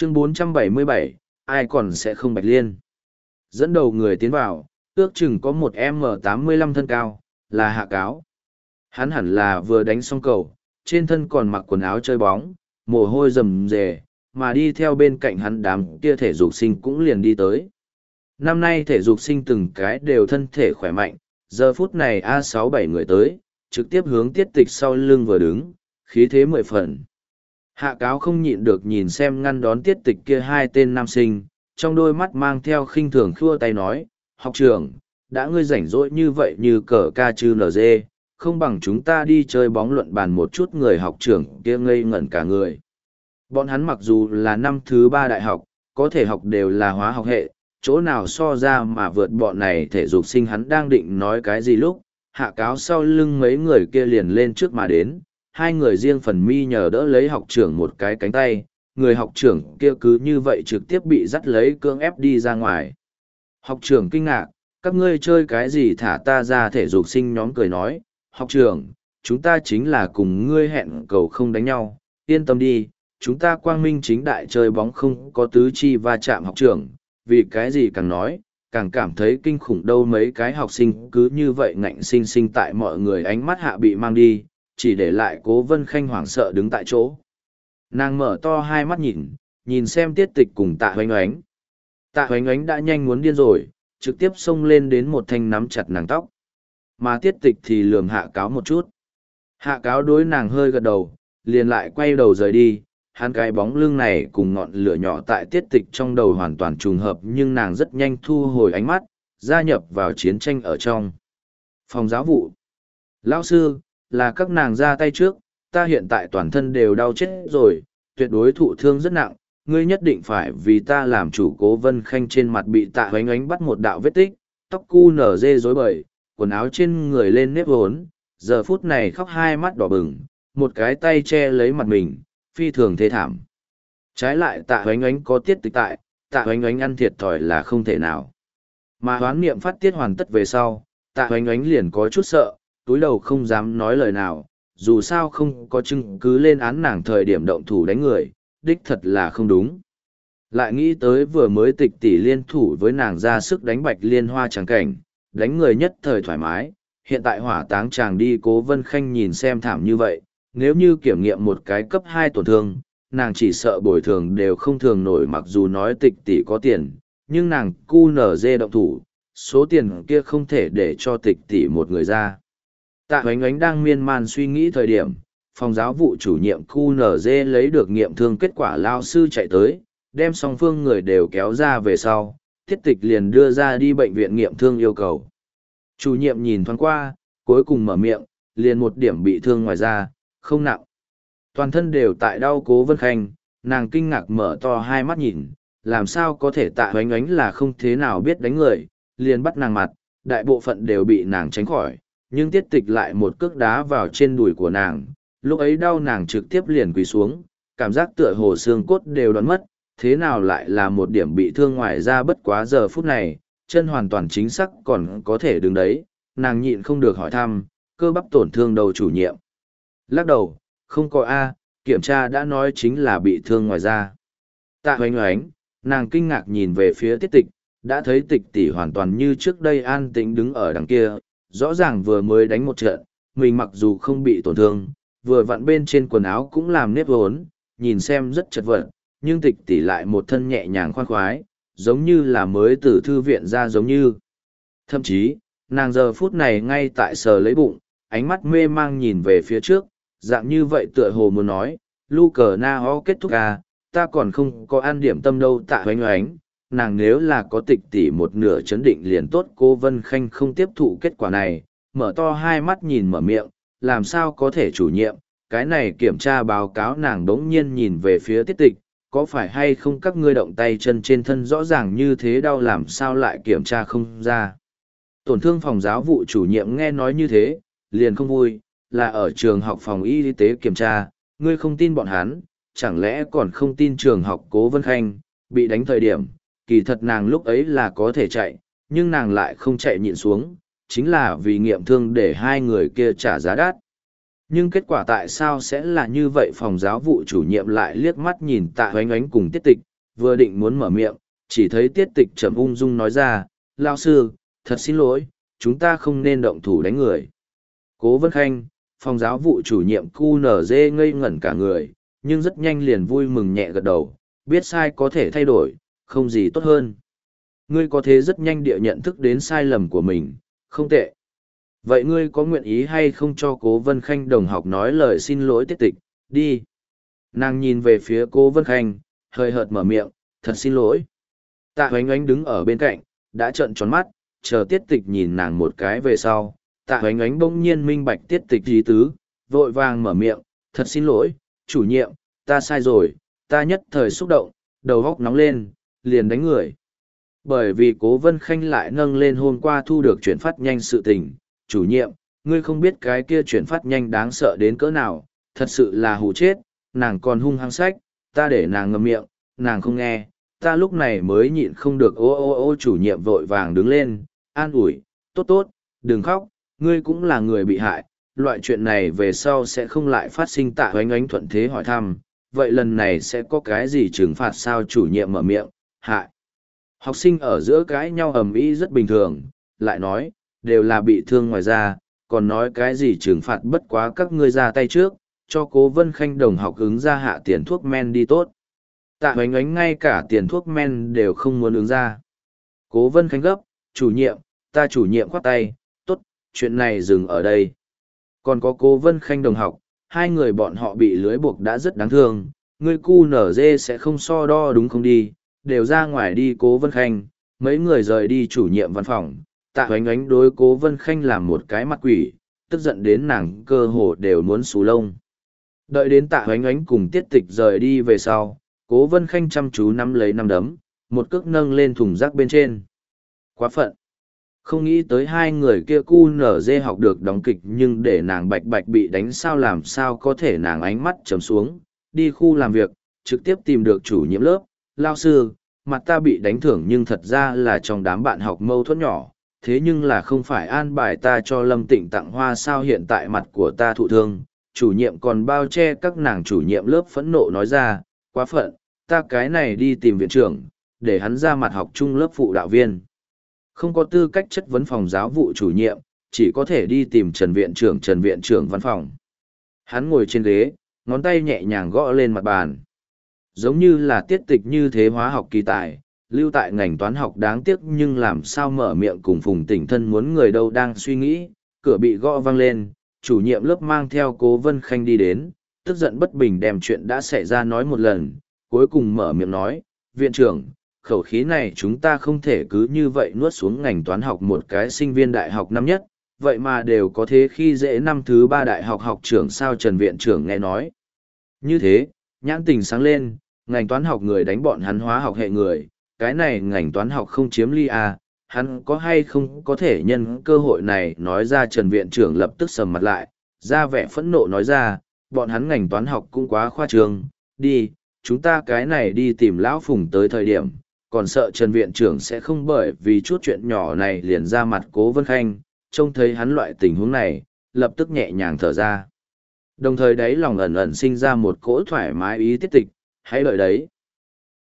Chương 477, ai còn sẽ không Bạch Liên. Dẫn đầu người tiến vào, ước chừng có một M85 thân cao, là Hạ Cáo. Hắn hẳn là vừa đánh xong cầu, trên thân còn mặc quần áo chơi bóng, mồ hôi rầm rề, mà đi theo bên cạnh hắn đám kia thể dục sinh cũng liền đi tới. Năm nay thể dục sinh từng cái đều thân thể khỏe mạnh, giờ phút này A6-7 người tới, trực tiếp hướng Tiết Tịch sau lưng vừa đứng, khí thế 10 phần. Hạ Cáo không nhịn được nhìn xem ngăn đón Tiết Tịch kia hai tên nam sinh, trong đôi mắt mang theo khinh thường khua tay nói, học trưởng, đã ngươi rảnh rỗi như vậy như cờ ca chư nở dê, không bằng chúng ta đi chơi bóng luận bàn một chút. Người học trưởng kia ngây ngẩn cả người. Bọn hắn mặc dù là năm thứ 3 đại học, có thể học đều là hóa học hệ, chỗ nào so ra mà vượt bọn này thể dục sinh. Hắn đang định nói cái gì lúc, Hạ Cáo sau lưng mấy người kia liền lên trước mà đến, hai người riêng phần mi nhờ đỡ lấy học trưởng một cái cánh tay, người học trưởng kia cứ như vậy trực tiếp bị dắt lấy cưỡng ép đi ra ngoài. Học trưởng kinh ngạc, các ngươi chơi cái gì thả ta ra. Thể dục sinh nhóm cười nói, học trưởng, chúng ta chính là cùng ngươi hẹn cầu không đánh nhau, yên tâm đi, chúng ta quang minh chính đại chơi bóng không có tứ chi va chạm. Học trưởng, vì cái gì càng nói, càng cảm thấy kinh khủng đâu. Mấy cái học sinh cứ như vậy ngạnh sinh sinh tại mọi người ánh mắt hạ bị mang đi, chỉ để lại Cố Vân Khanh hoảng sợ đứng tại chỗ. Nàng mở to hai mắt nhìn xem Tiết Tịch cùng Tạ Hoánh Oánh. Tạ Hoánh Oánh đã nhanh muốn điên rồi, trực tiếp xông lên đến một thanh nắm chặt nàng tóc. Mà Tiết Tịch thì lườm Hạ Cáo một chút. Hạ Cáo đối nàng hơi gật đầu, liền lại quay đầu rời đi. Hắn cái bóng lưng này cùng ngọn lửa nhỏ tại Tiết Tịch trong đầu hoàn toàn trùng hợp, nhưng nàng rất nhanh thu hồi ánh mắt, gia nhập vào chiến tranh ở trong phòng giáo vụ. Lão sư, là các nàng ra tay trước, ta hiện tại toàn thân đều đau chết rồi, tuyệt đối thụ thương rất nặng, ngươi nhất định phải vì ta làm chủ. Cố Vân Khanh trên mặt bị Tạ Hoánh Oánh bắt một đạo vết tích, tóc cu nở dê rối bời, quần áo trên người lên nếp vốn, giờ phút này khóc hai mắt đỏ bừng, một cái tay che lấy mặt mình, phi thường thê thảm. Trái lại Tạ Hoánh Oánh có Tiết Tịch tại, Tạ Hoánh Oánh ăn thiệt thòi là không thể nào. Mà hoán niệm phát tiết hoàn tất về sau, Tạ Hoánh Oánh liền có chút sợ, túi đầu không dám nói lời nào, dù sao không có chứng cứ lên án nàng thời điểm động thủ đánh người, đích thật là không đúng. Lại nghĩ tới vừa mới Tịch tỷ liên thủ với nàng ra sức đánh Bạch Liên Hoa tràng cảnh, đánh người nhất thời thoải mái, hiện tại hỏa táng chàng đi. Cố Vân Khanh nhìn xem thảm như vậy, nếu như kiểm nghiệm một cái cấp 2 tổn thương, nàng chỉ sợ bồi thường đều không thường nổi. Mặc dù nói Tịch tỷ có tiền, nhưng nàng QNZ động thủ, số tiền kia không thể để cho Tịch tỷ một người ra. Tạ Hoánh Oánh đang miên man suy nghĩ thời điểm, phòng giáo vụ chủ nhiệm QNZ lấy được nghiệm thương kết quả. Lao sư chạy tới, đem song phương người đều kéo ra về sau, Tiết Tịch liền đưa ra đi bệnh viện nghiệm thương yêu cầu. Chủ nhiệm nhìn thoáng qua, cuối cùng mở miệng, liền một điểm bị thương ngoài da, không nặng. Toàn thân đều tại đau. Cố Vân Khanh, nàng kinh ngạc mở to hai mắt nhìn, làm sao có thể. Tạ Hoánh Oánh là không thế nào biết đánh người, liền bắt nàng mặt, đại bộ phận đều bị nàng tránh khỏi, nhưng Tiết Tịch lại một cước đá vào trên đùi của nàng, lúc ấy đau nàng trực tiếp liền quỳ xuống, cảm giác tựa hồ xương cốt đều đoán mất, thế nào lại là một điểm bị thương ngoài da. Bất quá giờ phút này, chân hoàn toàn chính xác còn có thể đứng đấy, nàng nhịn không được hỏi thăm, cơ bắp tổn thương đầu. Chủ nhiệm lắc đầu, không có A, kiểm tra đã nói chính là bị thương ngoài da. Tạ Hoánh Oánh, nàng kinh ngạc nhìn về phía Tiết Tịch, đã thấy Tịch tỷ hoàn toàn như trước đây an tĩnh đứng ở đằng kia, rõ ràng vừa mới đánh một trận, mình mặc dù không bị tổn thương, vừa vặn bên trên quần áo cũng làm nếp vốn, nhìn xem rất chật vật, nhưng Tịch tỷ lại một thân nhẹ nhàng khoan khoái, giống như là mới từ thư viện ra giống như. Thậm chí, nàng giờ phút này ngay tại sờ lấy bụng, ánh mắt mê mang nhìn về phía trước, dạng như vậy tựa hồ muốn nói, lu cờ na ho kết thúc à, ta còn không có ăn điểm tâm đâu. Tạ Hoánh Oánh, nàng nếu là có Tịch tỷ một nửa chấn định liền tốt. Cô Vân Khanh không tiếp thụ kết quả này, mở to hai mắt nhìn mở miệng, làm sao có thể. Chủ nhiệm, cái này kiểm tra báo cáo. Nàng đống nhiên nhìn về phía Tiết Tịch, có phải hay không các ngươi động tay chân trên thân rõ ràng như thế đau làm sao lại kiểm tra không ra. Tổn thương phòng giáo vụ chủ nhiệm nghe nói như thế, liền không vui, là ở trường học phòng y tế kiểm tra, ngươi không tin bọn hắn, chẳng lẽ còn không tin trường học Cố Vân Khanh, bị đánh thời điểm, kỳ thật nàng lúc ấy là có thể chạy, nhưng nàng lại không chạy nhịn xuống, chính là vì nghiệm thương để hai người kia trả giá đắt. Nhưng kết quả tại sao sẽ là như vậy? Phòng giáo vụ chủ nhiệm lại liếc mắt nhìn Tạ Hoánh Oánh cùng Tiết Tịch, vừa định muốn mở miệng, chỉ thấy tiết tịch trầm ung dung nói ra, lao sư, thật xin lỗi, chúng ta không nên động thủ đánh người. Cố Vân Khanh, phòng giáo vụ chủ nhiệm QNZ ngây ngẩn cả người, nhưng rất nhanh liền vui mừng nhẹ gật đầu, biết sai có thể thay đổi, không gì tốt hơn. Ngươi có thế rất nhanh địa nhận thức đến sai lầm của mình, không tệ. Vậy ngươi có nguyện ý hay không cho Cố Vân Khanh đồng học nói lời xin lỗi tiết tịch, đi. Nàng nhìn về phía Cố Vân Khanh, hơi hợt mở miệng, thật xin lỗi. Tạ Hoánh Oánh đứng ở bên cạnh, đã trợn tròn mắt, chờ tiết tịch nhìn nàng một cái về sau. Tạ Hoánh Oánh bỗng nhiên minh bạch tiết tịch ý tứ, vội vàng mở miệng, thật xin lỗi, chủ nhiệm, ta sai rồi, ta nhất thời xúc động, đầu góc nóng lên, liền đánh người. Bởi vì Cố Vân Khanh lại nâng lên hôm qua thu được chuyển phát nhanh sự tình, chủ nhiệm, ngươi không biết cái kia chuyển phát nhanh đáng sợ đến cỡ nào, thật sự là hù chết, nàng còn hung hăng sách, ta để nàng ngậm miệng, nàng không nghe, ta lúc này mới nhịn không được ô chủ nhiệm vội vàng đứng lên, an ủi, tốt tốt, đừng khóc, ngươi cũng là người bị hại, loại chuyện này về sau sẽ không lại phát sinh. Tạ Hoánh Oánh thuận thế hỏi thăm, vậy lần này sẽ có cái gì trừng phạt sao? Chủ nhiệm mở miệng, hại. Học sinh ở giữa cãi nhau ầm ĩ rất bình thường, lại nói, đều là bị thương ngoài ra, còn nói cái gì trừng phạt bất quá các ngươi ra tay trước, cho Cố Vân Khanh đồng học ứng ra hạ tiền thuốc men đi tốt. Tạ Hoánh Oánh ngay cả tiền thuốc men đều không muốn ứng ra. Cố Vân Khanh gấp, chủ nhiệm, ta chủ nhiệm khoát tay, tốt, chuyện này dừng ở đây. Còn có Cố Vân Khanh đồng học, hai người bọn họ bị lưới buộc đã rất đáng thương, ngươi QNZ sẽ không so đo đúng không đi, đều ra ngoài đi. Cố Vân Khanh, mấy người rời đi chủ nhiệm văn phòng, Tạ Hoánh Oánh đối Cố Vân Khanh làm một cái mặt quỷ, tức giận đến nàng cơ hồ đều muốn xù lông. Đợi đến Tạ Hoánh Oánh cùng tiết tịch rời đi về sau, Cố Vân Khanh chăm chú nắm lấy nắm đấm, một cước nâng lên thùng rác bên trên. Quá phận. Không nghĩ tới hai người kia QNZ học được đóng kịch nhưng để nàng bạch bạch bị đánh sao, làm sao có thể. Nàng ánh mắt trầm xuống, đi khu làm việc, trực tiếp tìm được chủ nhiệm lớp, lao sư, mặt ta bị đánh thưởng nhưng thật ra là trong đám bạn học mâu thuẫn nhỏ, thế nhưng là không phải an bài ta cho Lâm Tịnh tặng hoa sao, hiện tại mặt của ta thụ thương, chủ nhiệm còn bao che các nàng. Chủ nhiệm lớp phẫn nộ nói ra, quá phận, ta cái này đi tìm viện trưởng, để hắn ra mặt học chung lớp phụ đạo viên. Không có tư cách chất vấn phòng giáo vụ chủ nhiệm, chỉ có thể đi tìm Trần viện trưởng văn phòng. Hắn ngồi trên ghế, ngón tay nhẹ nhàng gõ lên mặt bàn. Giống như là tiết tịch như thế hóa học kỳ tài, lưu tại ngành toán học đáng tiếc nhưng làm sao mở miệng cùng Phùng Tỉnh Thân muốn người đâu đang suy nghĩ, cửa bị gõ vang lên, chủ nhiệm lớp mang theo Cố Vân Khanh đi đến, tức giận bất bình đem chuyện đã xảy ra nói một lần, cuối cùng mở miệng nói, viện trưởng, khẩu khí này chúng ta không thể cứ như vậy nuốt xuống. Ngành toán học một cái sinh viên đại học năm nhất, vậy mà đều có thế khi dễ năm thứ 3 đại học học trưởng sao? Trần viện trưởng nghe nói như thế, nhãn tình sáng lên, ngành toán học người đánh bọn hắn hóa học hệ người, cái này ngành toán học không chiếm ly à, hắn có hay không có thể nhân cơ hội này nói ra? Trần viện trưởng lập tức sầm mặt lại, ra vẻ phẫn nộ nói ra, bọn hắn ngành toán học cũng quá khoa trương, đi, chúng ta cái này đi tìm lão Phùng tới thời điểm, còn sợ Trần viện trưởng sẽ không bởi vì chút chuyện nhỏ này liền ra mặt. Cố Vân Khanh, trông thấy hắn loại tình huống này, lập tức nhẹ nhàng thở ra. Đồng thời đấy lòng ẩn ẩn sinh ra một cỗ thoải mái ý tiết tịch, hãy đợi đấy.